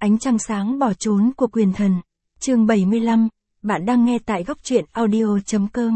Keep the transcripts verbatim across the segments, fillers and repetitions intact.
Ánh trăng sáng bỏ trốn của quyền thần. Chương bảy mươi lăm, bạn đang nghe tại góc truyện audio.com.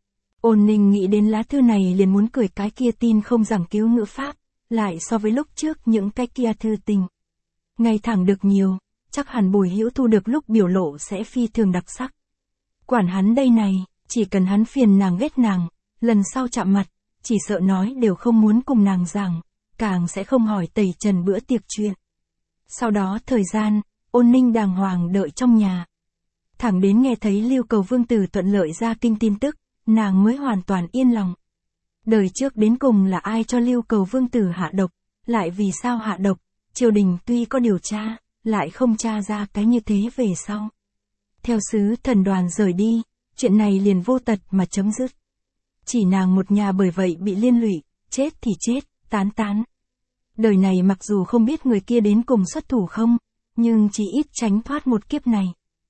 Ôn Ninh nghĩ đến lá thư này liền muốn cười, cái kia tin không giảng cứu ngữ pháp, lại so với lúc trước những cái kia thư tình. Ngay thẳng được nhiều, chắc hẳn Bùi Hữu thu được lúc biểu lộ sẽ phi thường đặc sắc. Quản hắn đây này, chỉ cần hắn phiền nàng ghét nàng, lần sau chạm mặt, chỉ sợ nói đều không muốn cùng nàng giảng, càng sẽ không hỏi tẩy trần bữa tiệc chuyện. Sau đó thời gian, Ôn Ninh đàng hoàng đợi trong nhà. Thẳng đến nghe thấy Lưu Cầu Vương tử thuận lợi ra kinh tin tức, nàng mới hoàn toàn yên lòng. Đời trước đến cùng là ai cho Lưu Cầu Vương tử hạ độc, lại vì sao hạ độc, triều đình tuy có điều tra, lại không tra ra cái như thế về sau. Theo sứ thần đoàn rời đi, chuyện này liền vô tật mà chấm dứt. Chỉ nàng một nhà bởi vậy bị liên lụy, chết thì chết, tán tán. Đời này mặc dù không biết người kia đến cùng xuất thủ không, nhưng chỉ ít tránh thoát một kiếp này.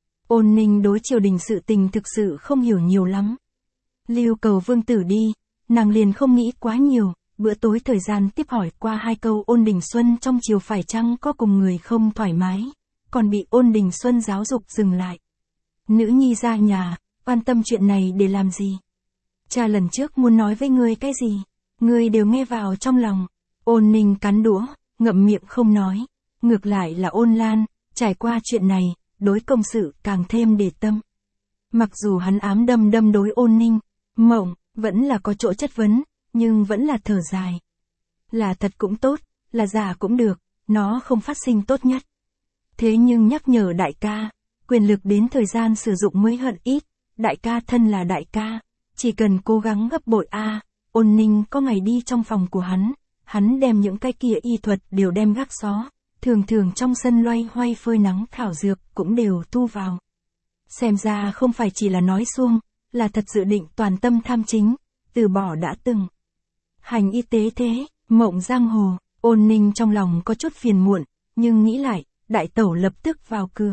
Ôn Ninh đối triều đình sự tình thực sự không hiểu nhiều lắm. Lưu Cầu Vương tử đi, nàng liền không nghĩ quá nhiều, bữa tối thời gian tiếp hỏi qua hai câu Ôn Đình Xuân trong triều phải chăng có cùng người không thoải mái, còn bị Ôn Đình Xuân giáo dục dừng lại. Nữ nhi ra nhà, quan tâm chuyện này để làm gì? Cha lần trước muốn nói với ngươi cái gì, ngươi đều nghe vào trong lòng. Ôn Ninh cắn đũa, ngậm miệng không nói. Ngược lại là Ôn Lan, trải qua chuyện này, đối công sự càng thêm để tâm. Mặc dù hắn ám đâm đâm đối Ôn Ninh, Mộng, vẫn là có chỗ chất vấn, nhưng vẫn là thở dài. Là thật cũng tốt, là giả cũng được, nó không phát sinh tốt nhất. Thế nhưng nhắc nhở đại ca, quyền lực đến thời gian sử dụng mới hận ít, đại ca thân là đại ca, chỉ cần cố gắng gấp bội a. Ôn Ninh có ngày đi trong phòng của hắn, hắn đem những cái kia y thuật đều đem gác xó, thường thường trong sân loay hoay phơi nắng thảo dược cũng đều thu vào. Xem ra không phải chỉ là nói suông, là thật dự định toàn tâm tham chính, từ bỏ đã từng hành y tế thế, Mộng giang hồ. Ôn Ninh trong lòng có chút phiền muộn, nhưng nghĩ lại, đại tẩu lập tức vào cửa.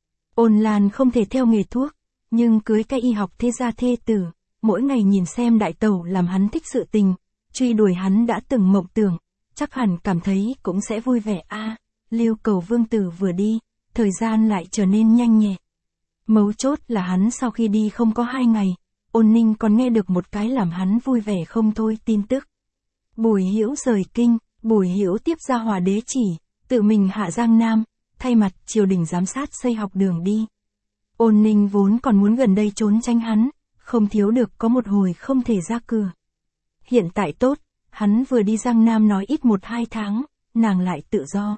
Ôn Lan không thể theo nghề thuốc, nhưng cưới cái y học thế gia thê tử, mỗi ngày nhìn xem đại tẩu làm hắn thích sự tình, truy đuổi hắn đã từng mộng tưởng, chắc hẳn cảm thấy cũng sẽ vui vẻ a. Lưu Cầu Vương tử vừa đi, thời gian lại trở nên nhanh nhẹ. Mấu chốt là hắn sau khi đi không có hai ngày, Ôn Ninh còn nghe được một cái làm hắn vui vẻ không thôi tin tức. Bùi Hữu rời kinh, Bùi Hữu tiếp ra Hòa đế chỉ, tự mình hạ Giang Nam, thay mặt triều đình giám sát xây học đường đi. Ôn Ninh vốn còn muốn gần đây trốn tránh hắn, không thiếu được có một hồi không thể ra cửa. Hiện tại tốt, hắn vừa đi Giang Nam nói ít một hai tháng, nàng lại tự do.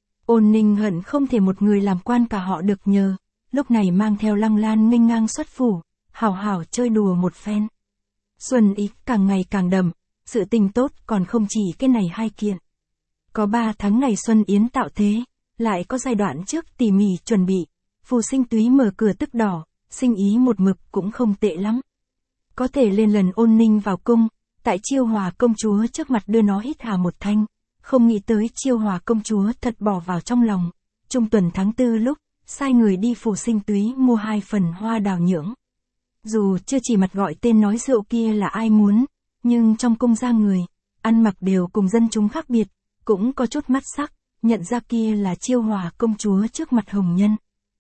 Ôn Ninh hận không thể một người làm quan cả họ được nhờ, lúc này mang theo Lăng Lan nghênh ngang xuất phủ, hảo hảo chơi đùa một phen. Xuân ý càng ngày càng đậm, sự tình tốt còn không chỉ cái này hai kiện. Có ba tháng ngày Xuân Yến tạo thế, lại có giai đoạn trước tỉ mỉ chuẩn bị, Phù Sinh Túy mở cửa tức đỏ, sinh ý một mực cũng không tệ lắm. Có thể lên lần Ôn Ninh vào cung, tại Chiêu Hòa công chúa trước mặt đưa nó hít hà một thanh, không nghĩ tới Chiêu Hòa công chúa thật bỏ vào trong lòng. Trung tuần tháng tư lúc, sai người đi Phù Sinh Túy mua hai phần hoa đào nhưỡng. Dù chưa chỉ mặt gọi tên nói rượu kia là ai muốn, nhưng trong cung ra người, ăn mặc đều cùng dân chúng khác biệt, cũng có chút mắt sắc, nhận ra kia là Chiêu Hòa công chúa trước mặt hồng nhân.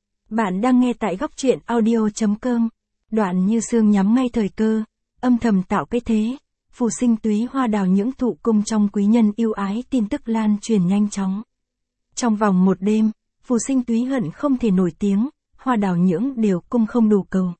Bạn đang nghe tại góc truyện audio.com. Đoạn Như Sương nhắm ngay thời cơ, âm thầm tạo cái thế, Phù Sinh Túy hoa đào nhưỡng thụ cung trong quý nhân yêu ái tin tức lan truyền nhanh chóng. Trong vòng một đêm, Phù Sinh Túy hận không thể nổi tiếng, hoa đào nhưỡng đều cung không đủ cầu.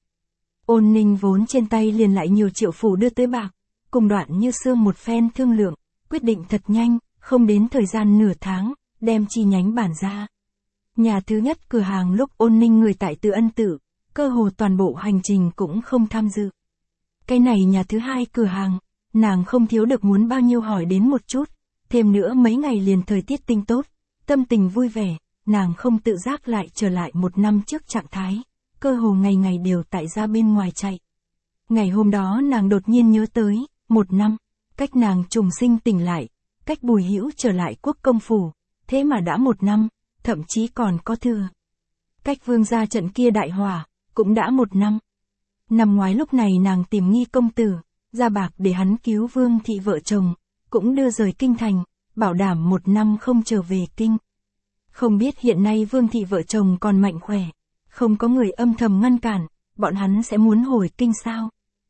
Ôn Ninh vốn trên tay liền lại nhiều triệu phủ đưa tới bạc, cùng Đoạn Như Sương một phen thương lượng, quyết định thật nhanh, không đến thời gian nửa tháng, đem chi nhánh bản ra. Nhà thứ nhất cửa hàng lúc Ôn Ninh người tại Từ Ân Tự, cơ hồ toàn bộ hành trình cũng không tham dự. Cái này nhà thứ hai cửa hàng, nàng không thiếu được muốn bao nhiêu hỏi đến một chút, thêm nữa mấy ngày liền thời tiết tinh tốt, tâm tình vui vẻ, nàng không tự giác lại trở lại một năm trước trạng thái, cơ hồ ngày ngày đều tại ra bên ngoài chạy. Ngày hôm đó nàng đột nhiên nhớ tới, một năm, cách nàng trùng sinh tỉnh lại, cách Bùi Hữu trở lại quốc công phủ, thế mà đã một năm, thậm chí còn có thừa. Cách vương gia trận kia đại hỏa, cũng đã một năm. Năm ngoái lúc này nàng tìm Nghi công tử, ra bạc để hắn cứu Vương thị vợ chồng, cũng đưa rời kinh thành, bảo đảm một năm không trở về kinh. Không biết hiện nay Vương thị vợ chồng còn mạnh khỏe, không có người âm thầm ngăn cản, bọn hắn sẽ muốn hồi kinh sao?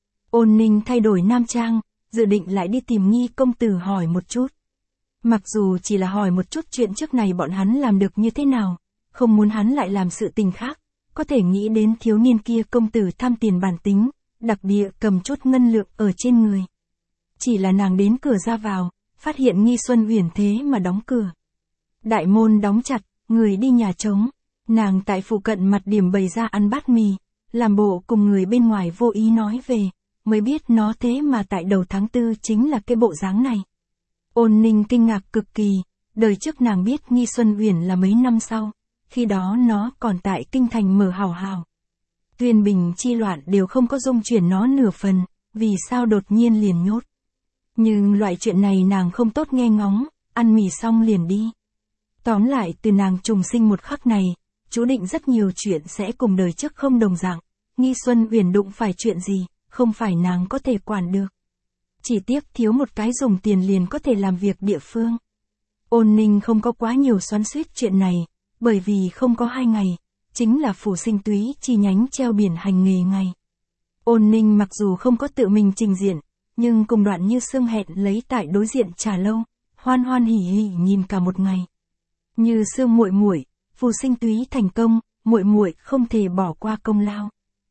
Ôn Ninh thay đổi nam trang, dự định lại đi tìm Nghi công tử hỏi một chút. Mặc dù chỉ là hỏi một chút chuyện trước này bọn hắn làm được như thế nào, không muốn hắn lại làm sự tình khác, có thể nghĩ đến thiếu niên kia công tử tham tiền bản tính, đặc địa cầm chút ngân lượng ở trên người. Chỉ là nàng đến cửa ra vào, phát hiện Nghi Xuân Uyển thế mà đóng cửa. Đại môn đóng chặt, người đi nhà trống, nàng tại phụ cận mặt điểm bày ra ăn bát mì, làm bộ cùng người bên ngoài vô ý nói về, mới biết nó thế mà tại đầu tháng tư chính là cái bộ dáng này. Ôn Ninh kinh ngạc cực kỳ, đời trước nàng biết Nghi Xuân Uyển là mấy năm sau, khi đó nó còn tại kinh thành mở hào hào. Tuyên bình chi loạn đều không có dung chuyển nó nửa phần, vì sao đột nhiên liền nhốt. Nhưng loại chuyện này nàng không tốt nghe ngóng, ăn mì xong liền đi. Tóm lại từ nàng trùng sinh một khắc này, chú định rất nhiều chuyện sẽ cùng đời trước không đồng dạng. Nghi Xuân Uyển đụng phải chuyện gì, không phải nàng có thể quản được. Chỉ tiếc thiếu một cái dùng tiền liền có thể làm việc địa phương. Ôn Ninh không có quá nhiều xoắn xuýt chuyện này, bởi vì không có hai ngày, chính là Phủ Sinh Túy chi nhánh treo biển hành nghề ngày. Ôn Ninh mặc dù không có tự mình trình diện, nhưng cùng Đoạn Như Sương hẹn lấy tại đối diện trà lâu, hoan hoan hỉ hỉ nhìn cả một ngày. Như Sương muội muội, Phủ Sinh Túy thành công, muội muội không thể bỏ qua công lao.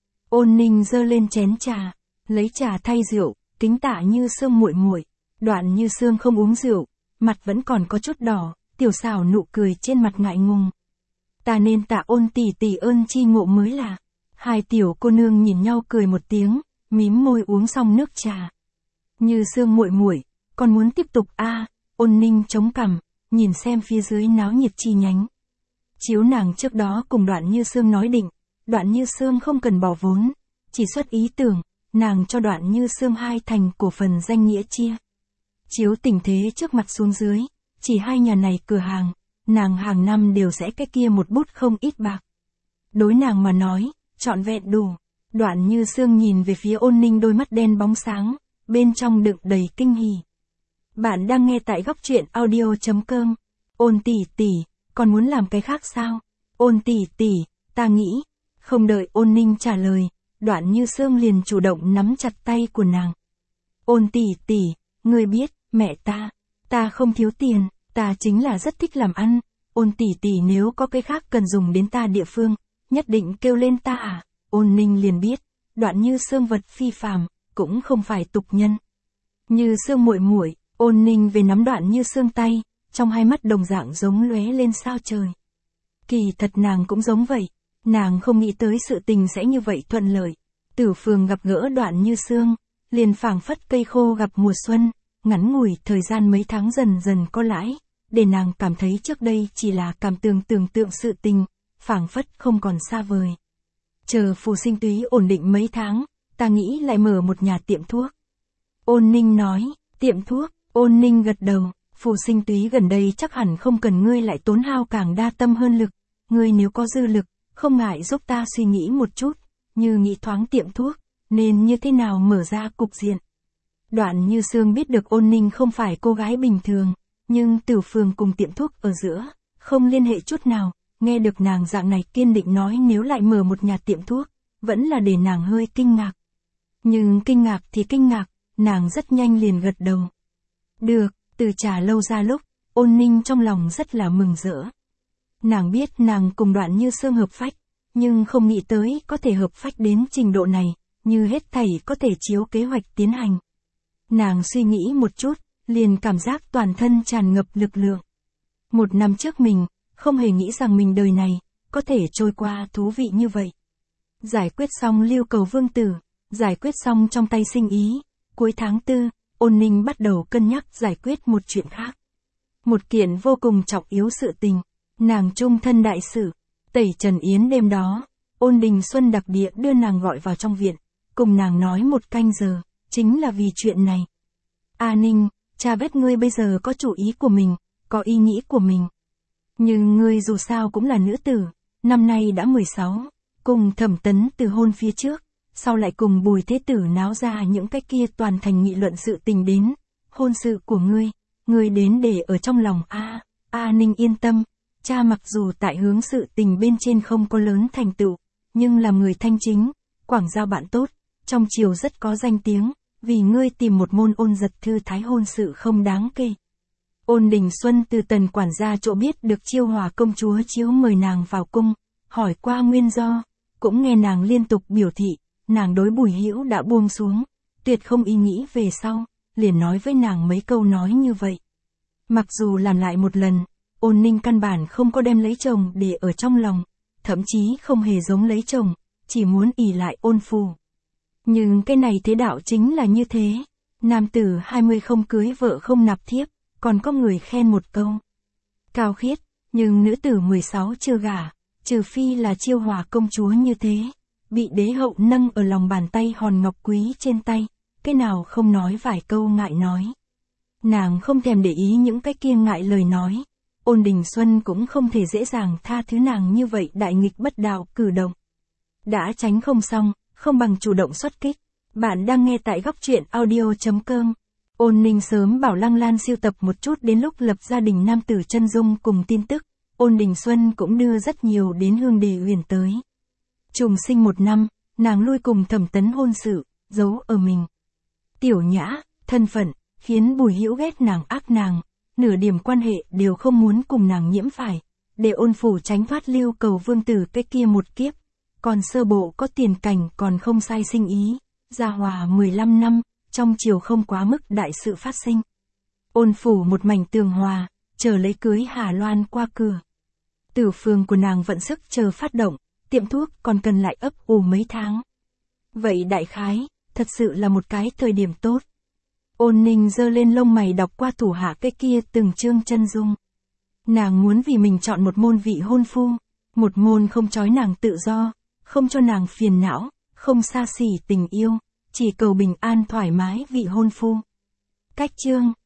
Ôn Ninh giơ lên chén trà, lấy trà thay rượu, kính tạ Như Sương muội muội. Đoạn Như Sương không uống rượu, mặt vẫn còn có chút đỏ, tiểu xảo nụ cười trên mặt ngại ngùng. Ta nên tạ Ôn tỷ tỷ ơn chi ngộ mới là. Hai tiểu cô nương nhìn nhau cười một tiếng, mím môi uống xong nước trà. Như Sương muội muội, còn muốn tiếp tục a? À, Ôn Ninh chống cằm, nhìn xem phía dưới náo nhiệt chi nhánh. Chiếu nàng trước đó cùng Đoạn Như Sương nói định, Đoạn Như Sương không cần bỏ vốn, chỉ xuất ý tưởng, nàng cho Đoạn Như Sương hai thành cổ phần danh nghĩa chia. Chiếu tình thế trước mặt xuống dưới, chỉ hai nhà này cửa hàng, nàng hàng năm đều sẽ cái kia một bút không ít bạc. Đối nàng mà nói, trọn vẹn đủ. Đoạn Như Sương nhìn về phía Ôn Ninh đôi mắt đen bóng sáng, bên trong đựng đầy kinh hỉ. Bạn đang nghe tại góc truyện audio chấm com. Ôn tỷ tỷ, còn muốn làm cái khác sao? Ôn tỷ tỷ, ta nghĩ. Không đợi Ôn Ninh trả lời, Đoạn Như Sương liền chủ động nắm chặt tay của nàng. Ôn tỷ tỷ, ngươi biết, mẹ ta, ta không thiếu tiền, ta chính là rất thích làm ăn. Ôn tỷ tỷ nếu có cái khác cần dùng đến ta địa phương, nhất định kêu lên ta à? Ôn Ninh liền biết, Đoạn Như Sương vật phi phàm, cũng không phải tục nhân. Như Sương muội muội, Ôn Ninh về nắm Đoạn Như Sương tay, trong hai mắt đồng dạng giống lóe lên sao trời. Kỳ thật nàng cũng giống vậy, nàng không nghĩ tới sự tình sẽ như vậy thuận lợi. Tử Phường gặp gỡ Đoạn Như Sương, liền phảng phất cây khô gặp mùa xuân, ngắn ngủi thời gian mấy tháng dần dần có lãi, để nàng cảm thấy trước đây chỉ là cảm tưởng tưởng tượng sự tình, phảng phất không còn xa vời. Chờ Phủ Sinh Túy ổn định mấy tháng, ta nghĩ lại mở một nhà tiệm thuốc. Ôn Ninh nói, tiệm thuốc. Ôn Ninh gật đầu, Phủ Sinh Túy gần đây chắc hẳn không cần ngươi lại tốn hao càng đa tâm hơn lực, ngươi nếu có dư lực, không ngại giúp ta suy nghĩ một chút, như nghĩ thoáng tiệm thuốc, nên như thế nào mở ra cục diện. Đoạn Như Sương biết được Ôn Ninh không phải cô gái bình thường, nhưng Tử Phường cùng tiệm thuốc ở giữa, không liên hệ chút nào, nghe được nàng dạng này kiên định nói nếu lại mở một nhà tiệm thuốc, vẫn là để nàng hơi kinh ngạc. Nhưng kinh ngạc thì kinh ngạc, nàng rất nhanh liền gật đầu. Được, từ trà lâu ra lúc, Ôn Ninh trong lòng rất là mừng rỡ. Nàng biết nàng cùng Đoạn Như Sương hợp phách, nhưng không nghĩ tới có thể hợp phách đến trình độ này, như hết thảy có thể chiếu kế hoạch tiến hành. Nàng suy nghĩ một chút, liền cảm giác toàn thân tràn ngập lực lượng. Một năm trước mình, không hề nghĩ rằng mình đời này, có thể trôi qua thú vị như vậy. Giải quyết xong Lưu Cầu Vương tử, giải quyết xong trong tay sinh ý, cuối tháng tư, Ôn Ninh bắt đầu cân nhắc giải quyết một chuyện khác. Một kiện vô cùng trọng yếu sự tình, nàng trung thân đại sự, tẩy trần yến đêm đó, Ôn Đình Xuân đặc địa đưa nàng gọi vào trong viện, cùng nàng nói một canh giờ, chính là vì chuyện này. A Ninh, cha biết ngươi bây giờ có chủ ý của mình, có ý nghĩ của mình. Nhưng ngươi dù sao cũng là nữ tử, năm nay đã mười sáu, cùng Thẩm Tấn từ hôn phía trước, sau lại cùng Bùi Thế Tử náo ra những cái kia toàn thành nghị luận sự tình đến, hôn sự của ngươi, ngươi đến để ở trong lòng a. A Ninh yên tâm, cha mặc dù tại hướng sự tình bên trên không có lớn thành tựu, nhưng là người thanh chính, quảng giao bạn tốt, trong triều rất có danh tiếng, vì ngươi tìm một môn ôn giật thư thái hôn sự không đáng kể. Ôn Đình Xuân từ Tần quản gia chỗ biết được Chiêu Hòa công chúa chiếu mời nàng vào cung, hỏi qua nguyên do, cũng nghe nàng liên tục biểu thị, nàng đối Bùi Hữu đã buông xuống, tuyệt không ý nghĩ về sau, liền nói với nàng mấy câu nói như vậy. Mặc dù làm lại một lần, Ôn Ninh căn bản không có đem lấy chồng để ở trong lòng, thậm chí không hề giống lấy chồng, chỉ muốn ỷ lại Ôn Phù. Nhưng cái này thế đạo chính là như thế, nam tử hai mươi không cưới vợ không nạp thiếp, còn có người khen một câu cao khiết, nhưng nữ tử mười sáu chưa gả, trừ phi là Chiêu Hòa công chúa như thế, bị đế hậu nâng ở lòng bàn tay hòn ngọc quý trên tay, cái nào không nói vài câu ngại nói. Nàng không thèm để ý những cái kia ngại lời nói, Ôn Đình Xuân cũng không thể dễ dàng tha thứ nàng như vậy đại nghịch bất đạo cử động. Đã tránh không xong, không bằng chủ động xuất kích. Bạn đang nghe tại góc truyện audio chấm com. Ôn Ninh sớm bảo Lăng Lan sưu tập một chút đến lúc lập gia đình nam tử chân dung cùng tin tức, Ôn Đình Xuân cũng đưa rất nhiều đến Hương Đề Uyển tới. Trùng sinh một năm, nàng lui cùng Thẩm Tấn hôn sự, giấu ở mình. Tiểu nhã, thân phận, khiến Bùi Hữu ghét nàng ác nàng, nửa điểm quan hệ đều không muốn cùng nàng nhiễm phải, để Ôn Phủ tránh thoát lưu cầu vương tử cái kia một kiếp. Còn sơ bộ có tiền cảnh còn không sai sinh ý, gia hòa mười lăm năm, trong triều không quá mức đại sự phát sinh. Ôn Phủ một mảnh tường hòa, chờ lấy cưới Hà Loan qua cửa. Tử phường của nàng vận sức chờ phát động, tiệm thuốc còn cần lại ấp ủ mấy tháng. Vậy đại khái, thật sự là một cái thời điểm tốt. Ôn Ninh giơ lên lông mày đọc qua thủ hạ cái kia từng chương chân dung. Nàng muốn vì mình chọn một môn vị hôn phu, một môn không trói nàng tự do, không cho nàng phiền não, không xa xỉ tình yêu, chỉ cầu bình an thoải mái vị hôn phu. Cách chương